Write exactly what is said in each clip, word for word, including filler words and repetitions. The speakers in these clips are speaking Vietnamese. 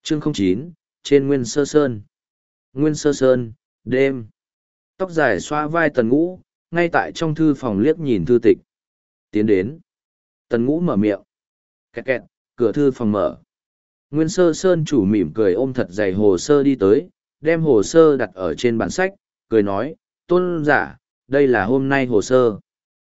Chương không chín, trên Nguyên Sơ Sơn. Nguyên Sơ Sơn, đêm. Tóc dài xoa vai Tần Ngũ, ngay tại trong thư phòng liếc nhìn thư tịch. Tiến đến. Tần Ngũ mở miệng. Kẹt kẹt, cửa thư phòng mở. Nguyên Sơ Sơn chủ mỉm cười ôm thật dày hồ sơ đi tới, đem hồ sơ đặt ở trên bản sách, cười nói, tôn giả, đây là hôm nay hồ sơ.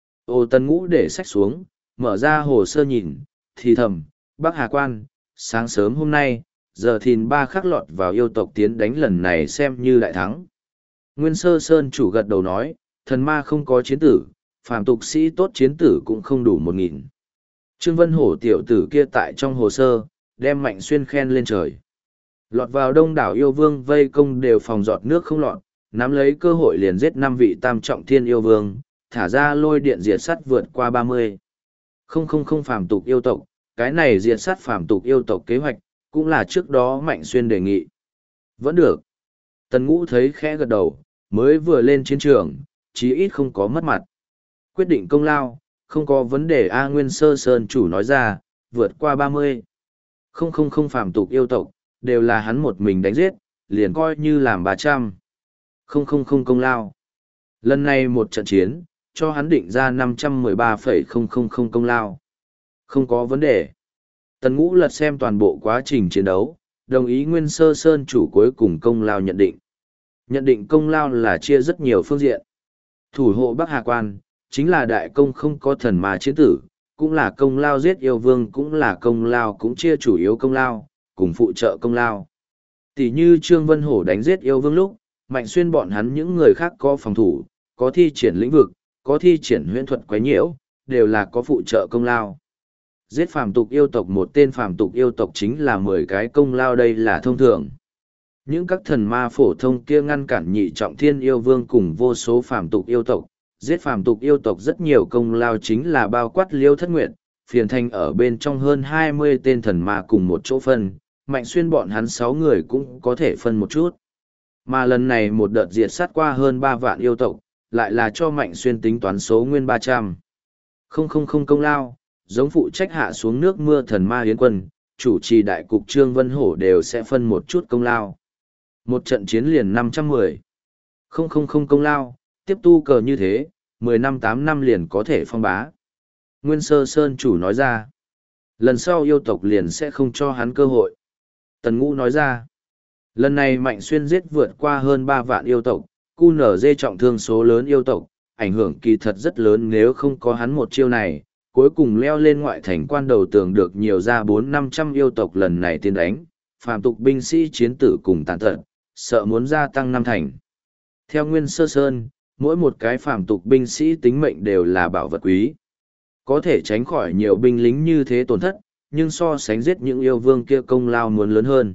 Ô Tần Ngũ để sách xuống, mở ra hồ sơ nhìn, thì thầm, Bắc Hà Quan, sáng sớm hôm nay, giờ thìn ba khắc lọt vào yêu tộc tiến đánh lần này xem như đại thắng. Nguyên Sơ Sơn chủ gật đầu nói, thần ma không có chiến tử, phàm tục sĩ tốt chiến tử cũng không đủ một nghìn. Trương Vân Hổ tiểu tử kia tại trong hồ sơ, đem Mạnh Xuyên khen lên trời. Lọt vào đông đảo yêu vương vây công đều phòng giọt nước không lọt, nắm lấy cơ hội liền giết năm vị tam trọng thiên yêu vương, thả ra lôi điện diệt sắt vượt qua ba mươi. Không không không phàm tục yêu tộc, cái này diệt sát phàm tục yêu tộc kế hoạch, cũng là trước đó Mạnh Xuyên đề nghị. Vẫn được. Tần Ngũ thấy khẽ gật đầu, mới vừa lên chiến trường, chí ít không có mất mặt. Quyết định công lao, không có vấn đề A Nguyên Sơ Sơn chủ nói ra, vượt qua ba mươi. Không không không phàm tục yêu tộc, đều là hắn một mình đánh giết, liền coi như làm ba trăm. Không không không công lao. Lần này một trận chiến, cho hắn định ra năm trăm mười ba phẩy không không không công lao. Không có vấn đề. Tần Ngũ lật xem toàn bộ quá trình chiến đấu, đồng ý Nguyên Sơ Sơn chủ cuối cùng công lao nhận định. Nhận định công lao là chia rất nhiều phương diện. Thủ hộ Bắc Hà Quan, chính là đại công không có thần ma chiến tử, cũng là công lao giết yêu vương, cũng là công lao cũng chia chủ yếu công lao, cùng phụ trợ công lao. Tỷ như Trương Vân Hổ đánh giết yêu vương lúc, Mạnh Xuyên bọn hắn những người khác có phòng thủ, có thi triển lĩnh vực, có thi triển huyễn thuật quấy nhiễu, đều là có phụ trợ công lao. Giết phàm tục yêu tộc một tên phàm tục yêu tộc chính là mười cái công lao, đây là thông thường. Những các thần ma phổ thông kia ngăn cản nhị trọng thiên yêu vương cùng vô số phàm tục yêu tộc, giết phàm tục yêu tộc rất nhiều công lao chính là bao quát Liêu Thất Nguyệt, phiền thanh ở bên trong hơn hai mươi tên thần ma cùng một chỗ phân, Mạnh Xuyên bọn hắn sáu người cũng có thể phân một chút. Mà lần này một đợt diệt sát qua hơn ba vạn yêu tộc, lại là cho Mạnh Xuyên tính toán số nguyên ba trăm. Không không không công lao, giống phụ trách hạ xuống nước mưa thần ma hiến quân, chủ trì đại cục Trương Vân Hổ đều sẽ phân một chút công lao. Một trận chiến liền năm trăm mười. Không không không công lao, tiếp tu cờ như thế, mười năm tám năm liền có thể phong bá. Nguyên Sơ Sơn chủ nói ra. Lần sau yêu tộc liền sẽ không cho hắn cơ hội. Tần Ngũ nói ra. Lần này Mạnh Xuyên giết vượt qua hơn ba vạn yêu tộc, cu nở dê trọng thương số lớn yêu tộc, ảnh hưởng kỳ thật rất lớn nếu không có hắn một chiêu này, cuối cùng leo lên ngoại thành quan đầu tường được nhiều ra bốn năm trăm yêu tộc lần này tiến đánh, phàm tục binh sĩ chiến tử cùng tàn tật, sợ muốn gia tăng năm thành. Theo Nguyên Sơ Sơn, mỗi một cái phàm tục binh sĩ tính mệnh đều là bảo vật quý. Có thể tránh khỏi nhiều binh lính như thế tổn thất, nhưng so sánh giết những yêu vương kia công lao muốn lớn hơn.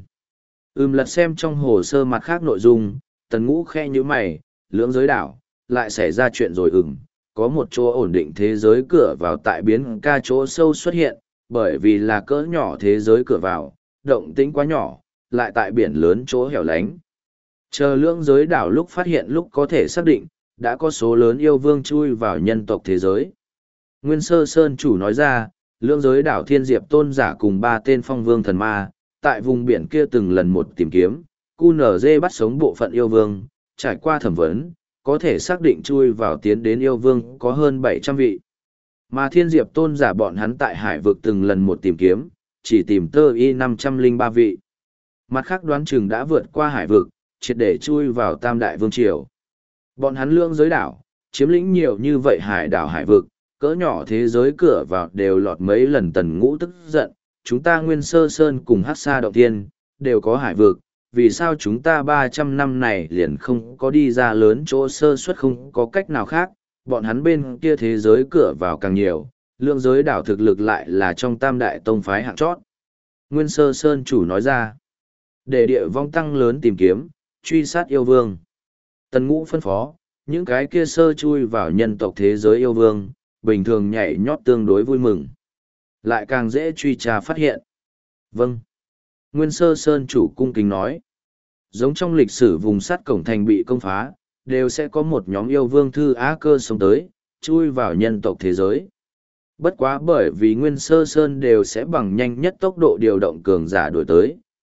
Ừm lật xem trong hồ sơ mặt khác nội dung, Tần Ngũ khe như mày, lưỡng giới đảo, lại xảy ra chuyện rồi ừm. Có một chỗ ổn định thế giới cửa vào tại biến ca chỗ sâu xuất hiện, bởi vì là cỡ nhỏ thế giới cửa vào, động tĩnh quá nhỏ, lại tại biển lớn chỗ hẻo lánh. Chờ lưỡng giới đảo lúc phát hiện lúc có thể xác định, đã có số lớn yêu vương chui vào nhân tộc thế giới. Nguyên Sơ Sơn chủ nói ra, lưỡng giới đảo Thiên Diệp Tôn giả cùng ba tên phong vương thần ma, tại vùng biển kia từng lần một tìm kiếm, cu nở dê bắt sống bộ phận yêu vương, trải qua thẩm vấn, có thể xác định chui vào tiến đến yêu vương có hơn bảy trăm vị. Mà Thiên Diệp Tôn giả bọn hắn tại hải vực từng lần một tìm kiếm, chỉ tìm tơ y năm trăm lẻ ba vị. Mặt khác đoán chừng đã vượt qua hải vực, triệt để chui vào Tam Đại Vương Triều. Bọn hắn lưỡng giới đảo, chiếm lĩnh nhiều như vậy hải đảo hải vực, cỡ nhỏ thế giới cửa vào đều lọt mấy lần. Tần Ngũ tức giận, chúng ta Nguyên Sơ Sơn cùng Hắc Sa Động Thiên, đều có hải vực, vì sao chúng ta ba trăm năm này liền không có đi ra lớn chỗ sơ suất, không có cách nào khác, bọn hắn bên kia thế giới cửa vào càng nhiều, lượng giới đảo thực lực lại là trong tam đại tông phái hạng chót. Nguyên Sơ Sơn chủ nói ra, để địa vong tăng lớn tìm kiếm, truy sát yêu vương. Tần Ngũ phân phó, những cái kia sơ chui vào nhân tộc thế giới yêu vương, bình thường nhảy nhót tương đối vui mừng. Lại càng dễ truy tra phát hiện. Vâng. Nguyên Sơ Sơn chủ cung kính nói. Giống trong lịch sử vùng sắt cổng thành bị công phá, đều sẽ có một nhóm yêu vương thư á cơ sống tới, chui vào nhân tộc thế giới. Bất quá bởi vì Nguyên Sơ Sơn đều sẽ bằng nhanh nhất tốc độ điều động cường giả đuổi tới,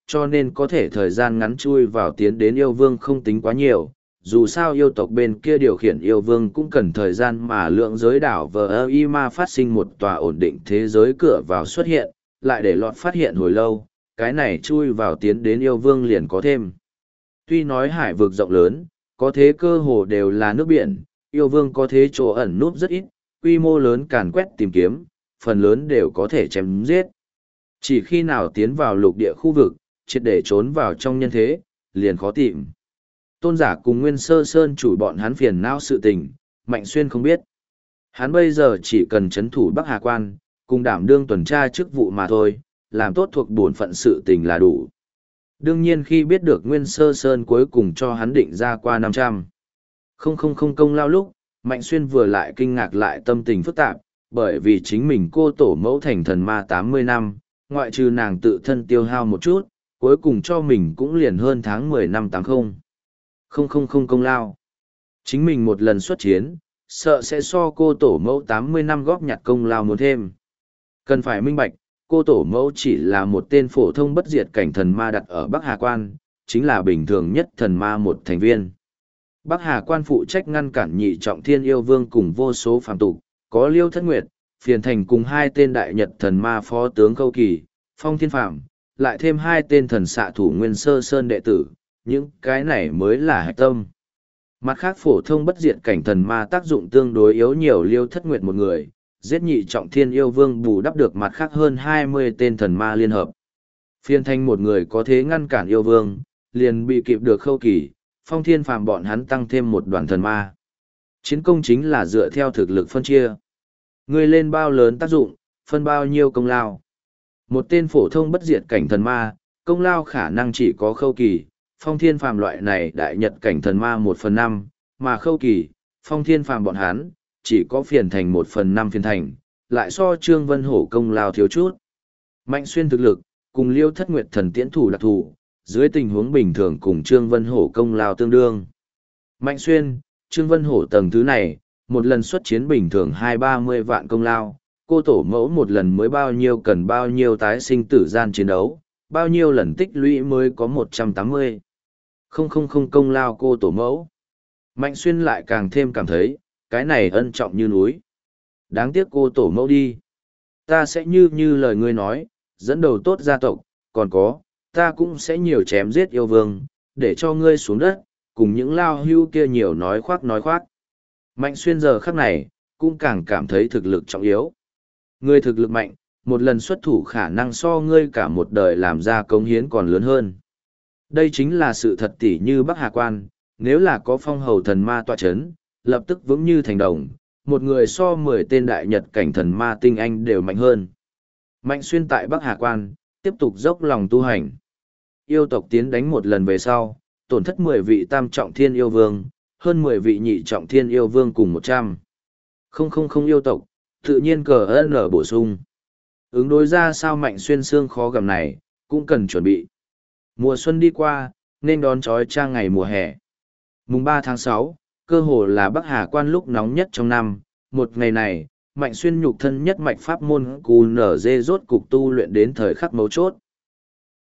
cho nên có thể thời gian ngắn chui vào tiến đến yêu vương không tính quá nhiều. Dù sao yêu tộc bên kia điều khiển yêu vương cũng cần thời gian mà lượng giới đảo vờ y ma phát sinh một tòa ổn định thế giới cửa vào xuất hiện, lại để lọt phát hiện hồi lâu, cái này chui vào tiến đến yêu vương liền có thêm. Tuy nói hải vực rộng lớn, có thế cơ hồ đều là nước biển, yêu vương có thế chỗ ẩn núp rất ít, quy mô lớn càn quét tìm kiếm, phần lớn đều có thể chém giết. Chỉ khi nào tiến vào lục địa khu vực, triệt để trốn vào trong nhân thế, liền khó tìm. Tôn giả cùng Nguyên Sơ Sơn chủ bọn hắn phiền não sự tình, Mạnh Xuyên không biết. Hắn bây giờ chỉ cần chấn thủ Bắc Hà Quan, cùng đảm đương tuần tra chức vụ mà thôi, làm tốt thuộc bổn phận sự tình là đủ. Đương nhiên khi biết được Nguyên Sơ Sơn cuối cùng cho hắn định ra qua năm trăm. Không không không công lao lúc, Mạnh Xuyên vừa lại kinh ngạc lại tâm tình phức tạp, bởi vì chính mình cô tổ mẫu thành thần ma tám mươi năm, ngoại trừ nàng tự thân tiêu hao một chút, cuối cùng cho mình cũng liền hơn tháng mười năm tám mươi. Không không không công lao. Chính mình một lần xuất chiến, sợ sẽ so cô tổ mẫu tám mươi năm góp nhặt công lao muốn thêm. Cần phải minh bạch, cô tổ mẫu chỉ là một tên phổ thông bất diệt cảnh thần ma đặt ở Bắc Hà Quan, chính là bình thường nhất thần ma một thành viên. Bắc Hà Quan phụ trách ngăn cản nhị trọng thiên yêu vương cùng vô số phàm tục, có Liêu Thất Nguyệt, Phiền Thành cùng hai tên đại nhật thần ma phó tướng Khâu Kỳ, Phong Thiên Phạm, lại thêm hai tên thần xạ thủ Nguyên Sơ Sơn đệ tử, những cái này mới là hạch tâm. Mặt khác phổ thông bất diệt cảnh thần ma tác dụng tương đối yếu nhiều Liêu Thất Nguyệt một người, giết nhị trọng thiên yêu vương bù đắp được mặt khác hơn hai mươi tên thần ma liên hợp. Phiên Thanh một người có thế ngăn cản yêu vương, liền bị kịp được Khâu Kỳ, Phong Thiên Phàm bọn hắn tăng thêm một đoàn thần ma. Chiến công chính là dựa theo thực lực phân chia. Người lên bao lớn tác dụng, phân bao nhiêu công lao. Một tên phổ thông bất diệt cảnh thần ma, công lao khả năng chỉ có Khâu Kỳ, Phong Thiên Phàm loại này đại nhật cảnh thần ma một phần năm, mà Khâu Kỳ, Phong Thiên Phàm bọn hắn, chỉ có Phiền Thành một phần năm Phiền Thành, lại so Trương Vân Hổ công lao thiếu chút. Mạnh Xuyên thực lực, cùng Liêu Thất Nguyệt thần tiễn thủ đặc thù, dưới tình huống bình thường cùng Trương Vân Hổ công lao tương đương. Mạnh Xuyên, Trương Vân Hổ tầng thứ này, một lần xuất chiến bình thường hai ba mươi vạn công lao, cô tổ mẫu một lần mới bao nhiêu cần bao nhiêu tái sinh tử gian chiến đấu, bao nhiêu lần tích lũy mới có một trăm tám mươi. Không không không công lao cô tổ mẫu. Mạnh Xuyên lại càng thêm cảm thấy, cái này ân trọng như núi. Đáng tiếc cô tổ mẫu đi. Ta sẽ như như lời ngươi nói, dẫn đầu tốt gia tộc, còn có, ta cũng sẽ nhiều chém giết yêu vương, để cho ngươi xuống đất, cùng những lao hưu kia nhiều nói khoác nói khoác. Mạnh Xuyên giờ khắc này, cũng càng cảm thấy thực lực trọng yếu. Ngươi thực lực mạnh, một lần xuất thủ khả năng so ngươi cả một đời làm ra cống hiến còn lớn hơn. Đây chính là sự thật tỉ như Bắc Hà Quan, nếu là có phong hầu thần ma tọa chấn, lập tức vững như thành đồng, một người so mười tên đại nhật cảnh thần ma tinh anh đều mạnh hơn. Mạnh Xuyên tại Bắc Hà Quan, tiếp tục dốc lòng tu hành. Yêu tộc tiến đánh một lần về sau, tổn thất mười vị tam trọng thiên yêu vương, hơn mười vị nhị trọng thiên yêu vương cùng một trăm. Không không không yêu tộc, tự nhiên cờ ơn ở bổ sung. Ứng đối ra sao Mạnh Xuyên xương khó gầm này, cũng cần chuẩn bị. Mùa xuân đi qua, nên đón trói trang ngày mùa hè. Mùng ba tháng sáu, cơ hồ là Bắc Hà Quan lúc nóng nhất trong năm. Một ngày này, Mạnh Xuyên nhục thân nhất mạch pháp môn cù nở dê rốt cục tu luyện đến thời khắc mấu chốt.